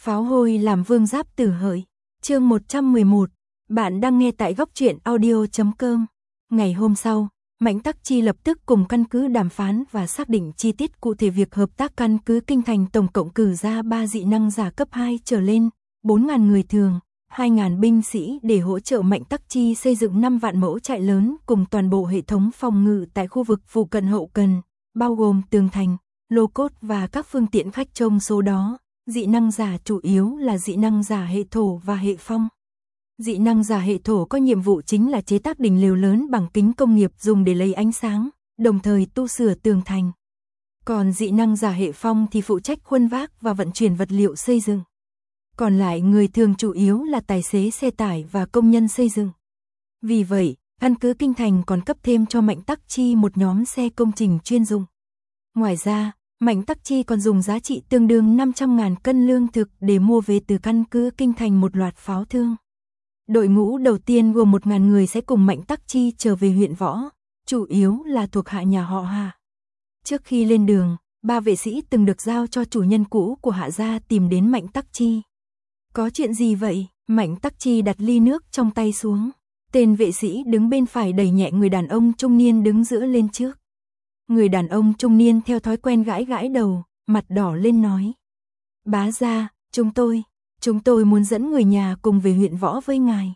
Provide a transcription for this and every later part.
Pháo hôi làm vương giáp tử hợi. Chương 111. Bạn đang nghe tại góc truyện audio.com. Ngày hôm sau, Mạnh Tắc Chi lập tức cùng căn cứ đàm phán và xác định chi tiết cụ thể việc hợp tác. Căn cứ Kinh Thành tổng cộng cử ra 3 dị năng giả cấp 2 trở lên, 4.000 người thường, 2.000 binh sĩ để hỗ trợ Mạnh Tắc Chi xây dựng 5 vạn mẫu trại lớn cùng toàn bộ hệ thống phòng ngự tại khu vực phụ cận hậu cần, bao gồm tường thành, lô cốt và các phương tiện khách trong số đó. Dị năng giả chủ yếu là dị năng giả hệ thổ và hệ phong. Dị năng giả hệ thổ có nhiệm vụ chính là chế tác đỉnh lều lớn bằng kính công nghiệp dùng để lấy ánh sáng, đồng thời tu sửa tường thành. Còn dị năng giả hệ phong thì phụ trách khuân vác và vận chuyển vật liệu xây dựng. Còn lại người thường chủ yếu là tài xế xe tải và công nhân xây dựng. Vì vậy, căn cứ Kinh Thành còn cấp thêm cho Mạnh Tắc Chi một nhóm xe công trình chuyên dụng. Ngoài ra, Mạnh Tắc Chi còn dùng giá trị tương đương 500.000 cân lương thực để mua về từ căn cứ Kinh Thành một loạt pháo thương. Đội ngũ đầu tiên gồm 1.000 người sẽ cùng Mạnh Tắc Chi trở về huyện Võ, chủ yếu là thuộc hạ nhà họ Hà. Trước khi lên đường, 3 vệ sĩ từng được giao cho chủ nhân cũ của Hạ gia tìm đến Mạnh Tắc Chi. Có chuyện gì vậy? Mạnh Tắc Chi đặt ly nước trong tay xuống. Tên vệ sĩ đứng bên phải đẩy nhẹ người đàn ông trung niên đứng giữa lên trước. Người đàn ông trung niên theo thói quen gãi gãi đầu, mặt đỏ lên nói. Bá gia, chúng tôi muốn dẫn người nhà cùng về huyện Võ với ngài.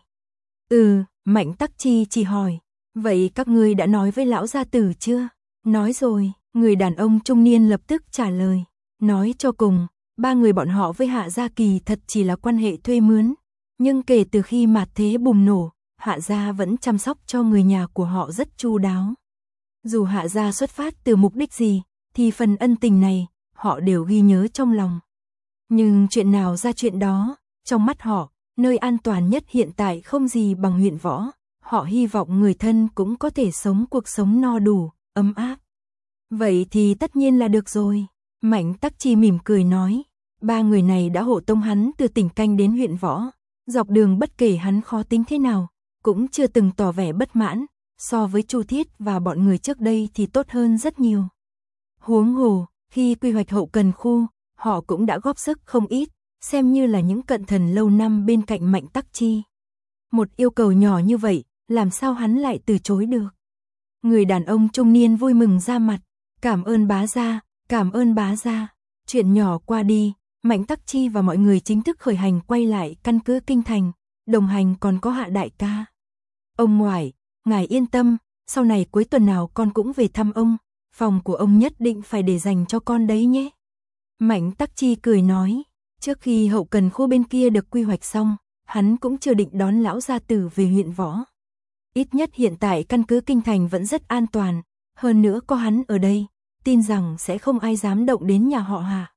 Mạnh Tắc Chi chỉ hỏi. Vậy các ngươi đã nói với lão gia tử chưa? Nói rồi, người đàn ông trung niên lập tức trả lời. Nói cho cùng, 3 người bọn họ với Hạ gia kỳ thật chỉ là quan hệ thuê mướn. Nhưng kể từ khi mạt thế bùng nổ, Hạ gia vẫn chăm sóc cho người nhà của họ rất chu đáo. Dù Hạ gia xuất phát từ mục đích gì, thì phần ân tình này, họ đều ghi nhớ trong lòng. Nhưng chuyện nào ra chuyện đó, trong mắt họ, nơi an toàn nhất hiện tại không gì bằng huyện Võ. Họ hy vọng người thân cũng có thể sống cuộc sống no đủ, ấm áp. Vậy thì tất nhiên là được rồi. Mạnh Tắc Chi mỉm cười nói. 3 người này đã hộ tống hắn từ tỉnh Canh đến huyện Võ. Dọc đường bất kể hắn khó tính thế nào, cũng chưa từng tỏ vẻ bất mãn. So với Chu Thiết và bọn người trước đây thì tốt hơn rất nhiều. Huống hồ, khi quy hoạch hậu cần khu, họ cũng đã góp sức không ít, xem như là những cận thần lâu năm bên cạnh Mạnh Tắc Chi. Một yêu cầu nhỏ như vậy, làm sao hắn lại từ chối được? Người đàn ông trung niên vui mừng ra mặt, cảm ơn bá gia, cảm ơn bá gia. Chuyện nhỏ qua đi, Mạnh Tắc Chi và mọi người chính thức khởi hành quay lại căn cứ Kinh Thành, đồng hành còn có Hạ đại ca. Ông ngoại, ngài yên tâm, sau này cuối tuần nào con cũng về thăm ông, phòng của ông nhất định phải để dành cho con đấy nhé. Mạnh Tắc Chi cười nói, trước khi hậu cần khu bên kia được quy hoạch xong, hắn cũng chưa định đón lão gia tử về huyện Võ. Ít nhất hiện tại căn cứ Kinh Thành vẫn rất an toàn, hơn nữa có hắn ở đây, tin rằng sẽ không ai dám động đến nhà họ Hà.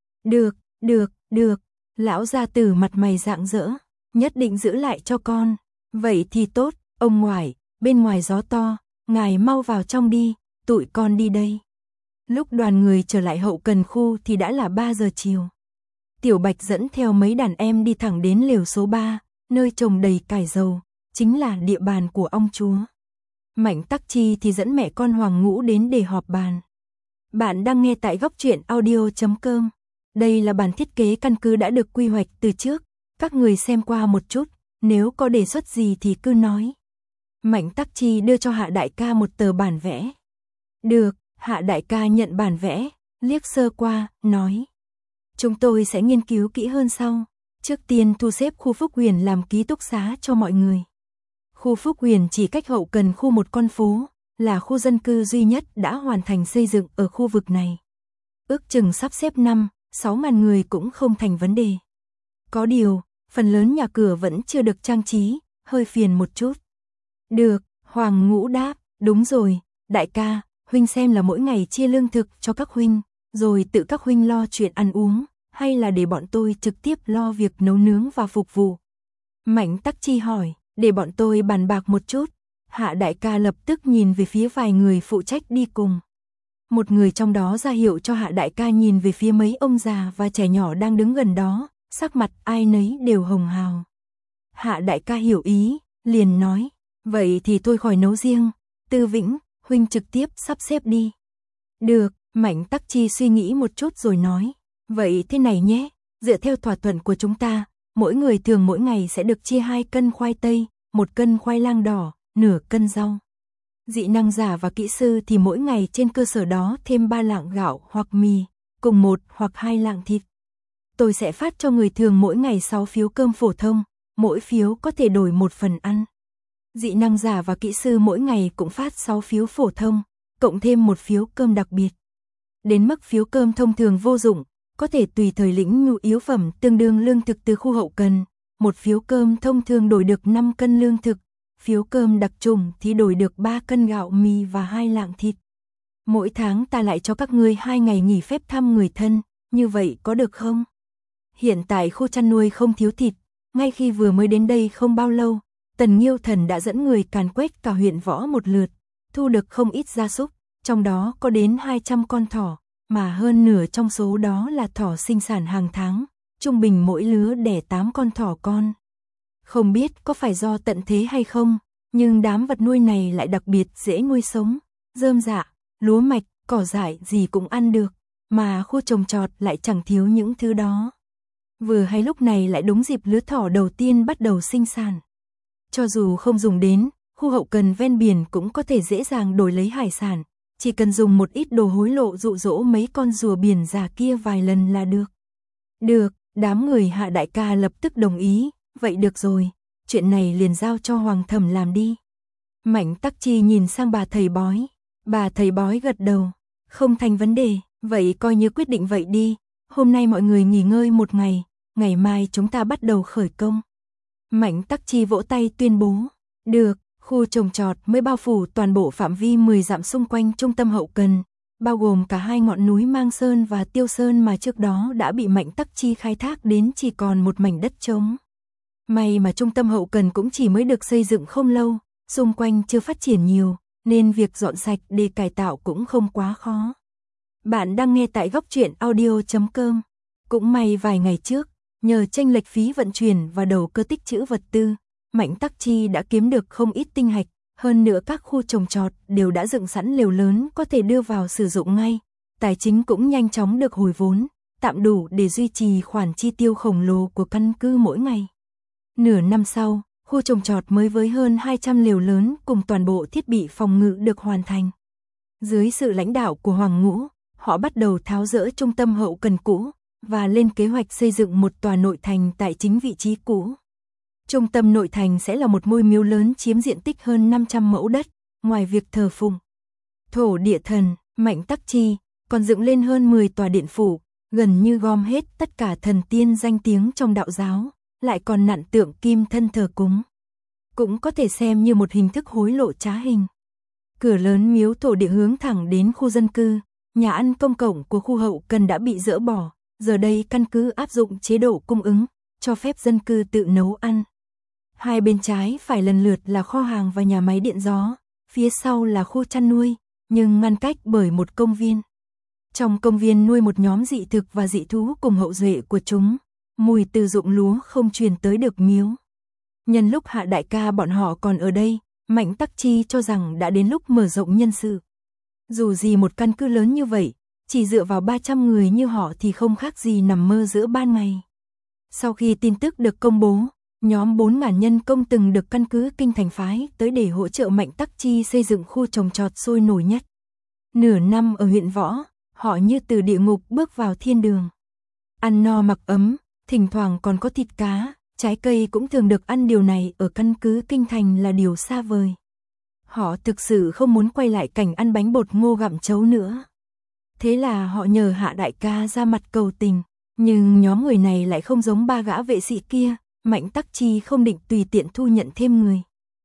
Được, lão gia tử mặt mày rạng rỡ, nhất định giữ lại cho con. Vậy thì tốt, ông ngoại, bên ngoài gió to, ngài mau vào trong đi, tụi con đi đây. Lúc đoàn người trở lại hậu cần khu thì đã là 3 giờ chiều. Tiểu Bạch dẫn theo mấy đàn em đi thẳng đến lều số 3, nơi trồng đầy cải dầu, chính là địa bàn của ông chúa. Mạnh Tắc Chi thì dẫn mẹ con Hoàng Ngũ đến để họp bàn. Bạn đang nghe tại góc truyện audio.com. Đây là bản thiết kế căn cứ đã được quy hoạch từ trước, các người xem qua một chút, nếu có đề xuất gì thì cứ nói. Mạnh Tắc Chi đưa cho Hạ đại ca một tờ bản vẽ. Được, Hạ đại ca nhận bản vẽ, liếc sơ qua, nói. Chúng tôi sẽ nghiên cứu kỹ hơn sau. Trước tiên thu xếp khu Phúc Huyền làm ký túc xá cho mọi người. Khu Phúc Huyền chỉ cách hậu cần khu một con phố, là khu dân cư duy nhất đã hoàn thành xây dựng ở khu vực này. Ước chừng sắp xếp 5-6 ngàn người cũng không thành vấn đề. Có điều, phần lớn nhà cửa vẫn chưa được trang trí, hơi phiền một chút. Được, Hoàng Ngũ đáp, đúng rồi, đại ca, huynh xem là mỗi ngày chia lương thực cho các huynh, rồi tự các huynh lo chuyện ăn uống, hay là để bọn tôi trực tiếp lo việc nấu nướng và phục vụ. Mạnh Tắc Chi hỏi, để bọn tôi bàn bạc một chút. Hạ đại ca lập tức nhìn về phía vài người phụ trách đi cùng. Một người trong đó ra hiệu cho Hạ đại ca nhìn về phía mấy ông già và trẻ nhỏ đang đứng gần đó, sắc mặt ai nấy đều hồng hào. Hạ đại ca hiểu ý, liền nói, vậy thì tôi khỏi nấu riêng, Tư Vĩnh, huynh trực tiếp sắp xếp đi. Được, Mạnh Tắc Chi suy nghĩ một chút rồi nói, vậy thế này nhé, Dựa theo thỏa thuận của chúng ta, mỗi người thường mỗi ngày sẽ được chia 2 cân khoai tây, 1 cân khoai lang đỏ, nửa cân rau. Dị năng giả và kỹ sư thì mỗi ngày trên cơ sở đó thêm 3 lạng gạo hoặc mì, cùng 1 hoặc 2 lạng thịt. Tôi sẽ phát cho người thường mỗi ngày 6 phiếu cơm phổ thông, mỗi phiếu có thể đổi 1 phần ăn. Dị năng giả và kỹ sư mỗi ngày cũng phát 6 phiếu phổ thông, cộng thêm 1 phiếu cơm đặc biệt. Đến mức phiếu cơm thông thường vô dụng, có thể tùy thời lĩnh nhu yếu phẩm tương đương lương thực từ khu hậu cần. Một phiếu cơm thông thường đổi được 5 cân lương thực, phiếu cơm đặc trùng thì đổi được 3 cân gạo mì và 2 lạng thịt. Mỗi tháng ta lại cho các ngươi 2 ngày nghỉ phép thăm người thân, như vậy có được không? Hiện tại khu chăn nuôi không thiếu thịt, ngay khi vừa mới đến đây không bao lâu, Tần Nghiêu Thần đã dẫn người càn quét cả huyện Võ một lượt, thu được không ít gia súc, trong đó có đến 200 con thỏ, mà hơn nửa trong số đó là thỏ sinh sản hàng tháng, trung bình mỗi lứa đẻ 8 con thỏ con. Không biết có phải do tận thế hay không, nhưng đám vật nuôi này lại đặc biệt dễ nuôi sống, rơm rạ, lúa mạch, cỏ dại gì cũng ăn được, mà khu trồng trọt lại chẳng thiếu những thứ đó. Vừa hay lúc này lại đúng dịp lứa thỏ đầu tiên bắt đầu sinh sản. Cho dù không dùng đến, khu hậu cần ven biển cũng có thể dễ dàng đổi lấy hải sản, chỉ cần dùng một ít đồ hối lộ dụ dỗ mấy con rùa biển già kia vài lần là được. Được, đám người Hạ đại ca lập tức đồng ý, vậy được rồi, chuyện này liền giao cho Hoàng Thẩm làm đi. Mạnh Tắc Chi nhìn sang bà thầy bói gật đầu, không thành vấn đề, vậy coi như quyết định vậy đi, hôm nay mọi người nghỉ ngơi một ngày, ngày mai chúng ta bắt đầu khởi công. Mạnh Tắc Chi vỗ tay tuyên bố, được, khu trồng trọt mới bao phủ toàn bộ phạm vi 10 dặm xung quanh trung tâm hậu cần, bao gồm cả 2 ngọn núi Mang Sơn và Tiêu Sơn mà trước đó đã bị Mạnh Tắc Chi khai thác đến chỉ còn một mảnh đất trống. May mà trung tâm hậu cần cũng chỉ mới được xây dựng không lâu, xung quanh chưa phát triển nhiều, nên việc dọn sạch để cải tạo cũng không quá khó. Bạn đang nghe tại goctruyện.audio.com. Cũng may vài ngày trước, nhờ chênh lệch phí vận chuyển và đầu cơ tích trữ vật tư, Mạnh Tắc Chi đã kiếm được không ít tinh hạch, hơn nữa các khu trồng trọt đều đã dựng sẵn lều lớn có thể đưa vào sử dụng ngay, tài chính cũng nhanh chóng được hồi vốn, tạm đủ để duy trì khoản chi tiêu khổng lồ của căn cứ mỗi ngày. Nửa năm sau, khu trồng trọt mới với hơn 200 lều lớn cùng toàn bộ thiết bị phòng ngự được hoàn thành. Dưới sự lãnh đạo của Hoàng Ngũ, họ bắt đầu tháo dỡ trung tâm hậu cần cũ và lên kế hoạch xây dựng một tòa nội thành tại chính vị trí cũ. Trung tâm nội thành sẽ là một ngôi miếu lớn chiếm diện tích hơn 500 mẫu đất, ngoài việc thờ phụng thổ địa thần, Mạnh Tắc Chi còn dựng lên hơn 10 tòa điện phủ, gần như gom hết tất cả thần tiên danh tiếng trong đạo giáo, lại còn nặn tượng kim thân thờ cúng. Cũng có thể xem như một hình thức hối lộ trá hình. Cửa lớn miếu thổ địa hướng thẳng đến khu dân cư, nhà ăn công cộng của khu hậu cần đã bị dỡ bỏ, giờ đây căn cứ áp dụng chế độ cung ứng, cho phép dân cư tự nấu ăn. Hai bên trái phải lần lượt là kho hàng và nhà máy điện gió, phía sau là khu chăn nuôi, nhưng ngăn cách bởi một công viên. Trong công viên nuôi một nhóm dị thực và dị thú cùng hậu duệ của chúng, mùi từ ruộng lúa không truyền tới được miếu. Nhân lúc Hạ đại ca bọn họ còn ở đây, Mạnh Tắc Chi cho rằng đã đến lúc mở rộng nhân sự. Dù gì một căn cứ lớn như vậy, chỉ dựa vào 300 người như họ thì không khác gì nằm mơ giữa ban ngày. Sau khi tin tức được công bố, nhóm 4.000 nhân công từng được căn cứ Kinh Thành phái tới để hỗ trợ Mạnh Tắc Chi xây dựng khu trồng trọt sôi nổi nhất. Nửa năm ở huyện Võ, họ như từ địa ngục bước vào thiên đường. Ăn no mặc ấm, thỉnh thoảng còn có thịt cá, trái cây cũng thường được ăn, điều này ở căn cứ Kinh Thành là điều xa vời. Họ thực sự không muốn quay lại cảnh ăn bánh bột ngô gặm trấu nữa. Thế là họ nhờ Hạ đại ca ra mặt cầu tình, nhưng nhóm người này lại không giống 3 gã vệ sĩ kia, Mạnh Tắc Chi không định tùy tiện thu nhận thêm người.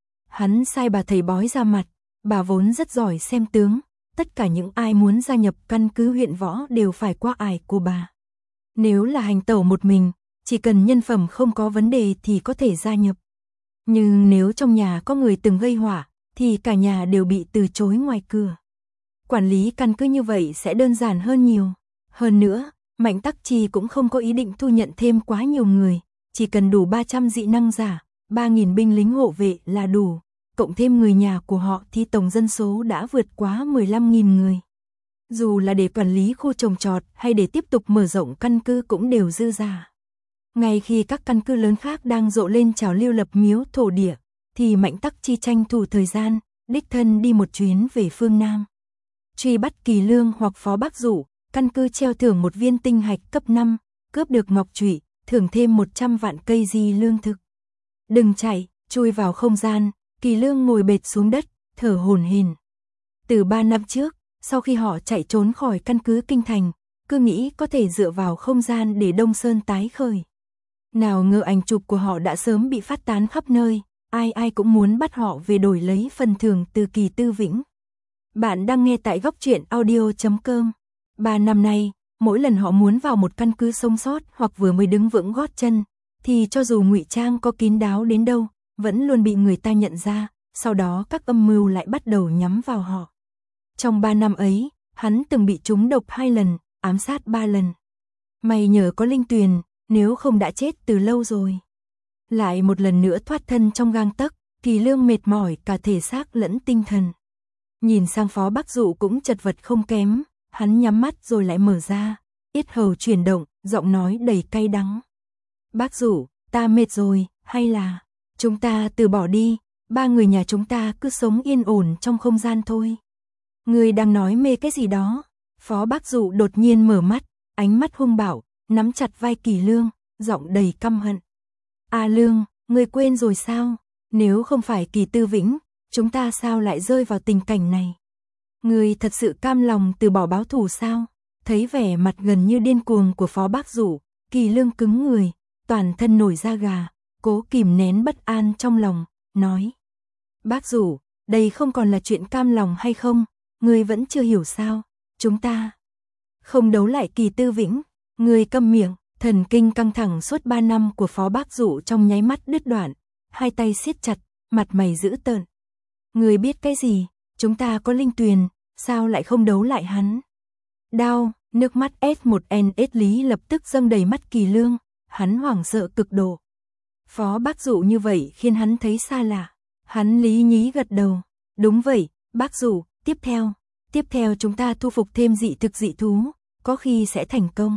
Hắn sai bà thầy bói ra mặt, bà vốn rất giỏi xem tướng, tất cả những ai muốn gia nhập căn cứ huyện Võ đều phải qua ải của bà. Nếu là hành tẩu một mình, chỉ cần nhân phẩm không có vấn đề thì có thể gia nhập. Nhưng nếu trong nhà có người từng gây họa, thì cả nhà đều bị từ chối ngoài cửa. Quản lý căn cứ như vậy sẽ đơn giản hơn nhiều. Hơn nữa, Mạnh Tắc Chi cũng không có ý định thu nhận thêm quá nhiều người, chỉ cần đủ 300 dị năng giả, 3.000 binh lính hộ vệ là đủ, cộng thêm người nhà của họ thì tổng dân số đã vượt quá 15.000 người. Dù là để quản lý khu trồng trọt hay để tiếp tục mở rộng căn cứ cũng đều dư dả. Ngay khi các căn cứ lớn khác đang rộ lên trào lưu lập miếu thổ địa, thì Mạnh Tắc Chi tranh thủ thời gian, đích thân đi một chuyến về phương Nam. Truy bắt Kỳ Lương hoặc Phó Bác Dụ, căn cứ treo thưởng một viên tinh hạch cấp 5, cướp được ngọc trụy, thưởng thêm 100 vạn cây di lương thực. Đừng chạy, chui vào không gian, Kỳ Lương ngồi bệt xuống đất, thở hổn hển. Từ 3 năm trước, sau khi họ chạy trốn khỏi căn cứ Kinh Thành, cứ nghĩ có thể dựa vào không gian để Đông Sơn tái khởi. Nào ngờ ảnh chụp của họ đã sớm bị phát tán khắp nơi, ai ai cũng muốn bắt họ về đổi lấy phần thưởng từ Kỳ Tư Vĩnh. Bạn đang nghe tại góc truyện audio.com. 3 năm nay, mỗi lần họ muốn vào một căn cứ sống sót hoặc vừa mới đứng vững gót chân, thì cho dù ngụy trang có kín đáo đến đâu, vẫn luôn bị người ta nhận ra, sau đó các âm mưu lại bắt đầu nhắm vào họ. Trong 3 năm ấy, hắn từng bị trúng độc 2 lần, ám sát 3 lần. May nhờ có Linh Tuyền, nếu không đã chết từ lâu rồi. Lại một lần nữa thoát thân trong gang tấc, Kỳ Lương mệt mỏi cả thể xác lẫn tinh thần. Nhìn sang Phó Bác Dụ cũng chật vật không kém, hắn nhắm mắt rồi lại mở ra, yết hầu chuyển động, giọng nói đầy cay đắng. Bác Dụ, ta mệt rồi, hay là chúng ta từ bỏ đi, 3 người nhà chúng ta cứ sống yên ổn trong không gian thôi. Người đang nói mê cái gì đó? Phó Bác Dụ đột nhiên mở mắt, ánh mắt hung bạo, nắm chặt vai Kỳ Lương, giọng đầy căm hận. À Lương, ngươi quên rồi sao? Nếu không phải Kỳ Tư Vĩnh, chúng ta sao lại rơi vào tình cảnh này? Ngươi thật sự cam lòng từ bỏ báo thù sao? Thấy vẻ mặt gần như điên cuồng của Phó Bác Dụ, Kỳ Lương cứng người, toàn thân nổi da gà, cố kìm nén bất an trong lòng, nói. Bác Dụ, đây không còn là chuyện cam lòng hay không? Ngươi vẫn chưa hiểu sao? Chúng ta không đấu lại Kỳ Tư Vĩnh. Ngươi câm miệng. Thần kinh căng thẳng suốt 3 năm của Phó Bác Dụ trong nháy mắt đứt đoạn, hai tay siết chặt, mặt mày dữ tợn. Ngươi biết cái gì? Chúng ta có Linh Tuyền, sao lại không đấu lại hắn? Đau, nước mắt S1NS Lý lập tức dâng đầy mắt Kỳ Lương, hắn hoảng sợ cực độ. Phó Bác Dụ như vậy khiến hắn thấy xa lạ. Hắn lý nhí gật đầu. Đúng vậy, Bác Dụ, tiếp theo chúng ta thu phục thêm dị thực dị thú, có khi sẽ thành công.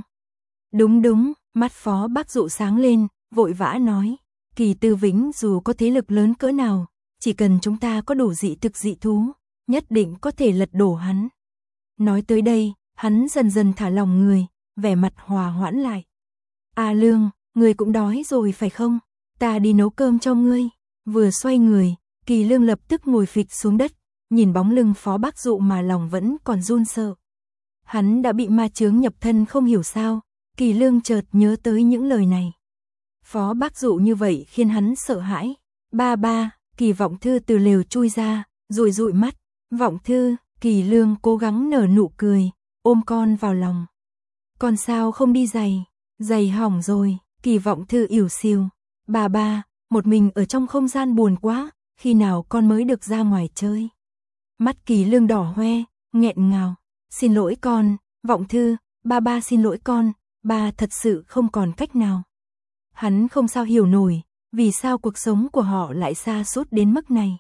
Đúng, mắt Phó Bác Dụ sáng lên, vội vã nói. Kỳ Tư Vĩnh dù có thế lực lớn cỡ nào, chỉ cần chúng ta có đủ dị thực dị thú, nhất định có thể lật đổ hắn. Nói tới đây, hắn dần dần thả lòng người, vẻ mặt hòa hoãn lại. À Lương, ngươi cũng đói rồi phải không? Ta đi nấu cơm cho ngươi. Vừa xoay người, Kỳ Lương lập tức ngồi phịch xuống đất, nhìn bóng lưng Phó Bác Dụ mà lòng vẫn còn run sợ. Hắn đã bị ma chướng nhập thân không hiểu sao, Kỳ Lương chợt nhớ tới những lời này. Phó Bác Dụ như vậy khiến hắn sợ hãi. Ba, Kỳ Vọng Thư từ lều chui ra, rồi dụi mắt. Vọng Thư, Kỳ Lương cố gắng nở nụ cười, ôm con vào lòng. Con sao không đi giày? Giày hỏng rồi, Kỳ Vọng Thư ỉu xìu. Ba, một mình ở trong không gian buồn quá, khi nào con mới được ra ngoài chơi? Mắt Kỳ Lương đỏ hoe, nghẹn ngào. Xin lỗi con, Vọng Thư, ba xin lỗi con, ba thật sự không còn cách nào. Hắn không sao hiểu nổi, vì sao cuộc sống của họ lại xa sút đến mức này.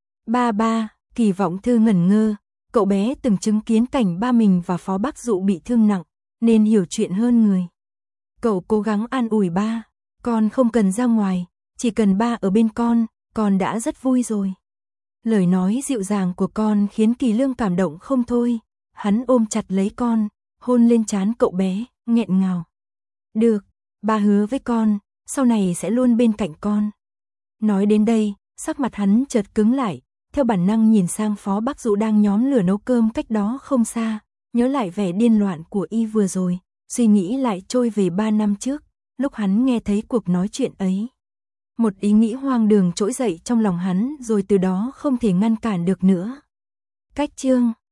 Ba, Kỳ Vọng Thư ngẩn ngơ, cậu bé từng chứng kiến cảnh ba mình và Phó Bác Dụ bị thương nặng, nên hiểu chuyện hơn người. Cậu cố gắng an ủi ba, con không cần ra ngoài, chỉ cần ba ở bên con đã rất vui rồi. Lời nói dịu dàng của con khiến Kỳ Lương cảm động không thôi, hắn ôm chặt lấy con, hôn lên trán cậu bé, nghẹn ngào. Được, ba hứa với con, sau này sẽ luôn bên cạnh con. Nói đến đây, sắc mặt hắn chợt cứng lại, theo bản năng nhìn sang Phó Bác Dụ đang nhóm lửa nấu cơm cách đó không xa, nhớ lại vẻ điên loạn của y vừa rồi, suy nghĩ lại trôi về 3 năm trước, lúc hắn nghe thấy cuộc nói chuyện ấy. Một ý nghĩ hoang đường trỗi dậy trong lòng hắn rồi từ đó không thể ngăn cản được nữa. Cách chương